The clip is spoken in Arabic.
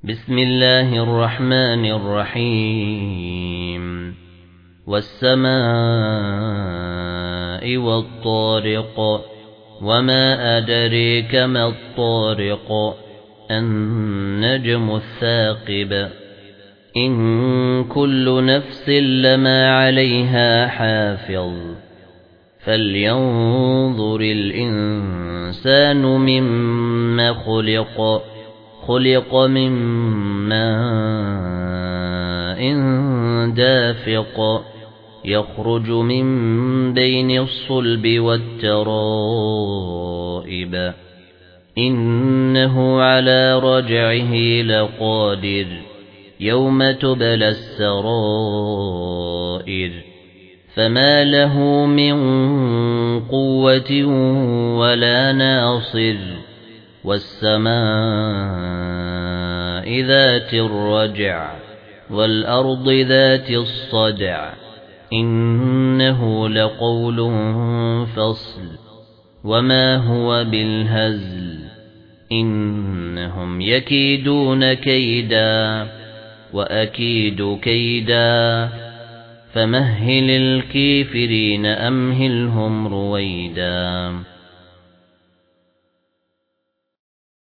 بسم الله الرحمن الرحيم والسماء والطارق وما أدريك ما الطارق النجم الثاقب إن كل نفس لما عليها حافظ فلينظر الإنسان مما خلق من ماء دافق يخرج من بين الصلب والترائب إنه على رجعه لقادر يوم تبلى السرائر فما له من قوة ولا ناصر والسماء ذات الرجع والأرض ذات الصدع إنه لقول فصل وما هو بالهزل إنهم يكيدون كيدا وأكيد كيدا فمهل الكافرين أمهلهم رويدا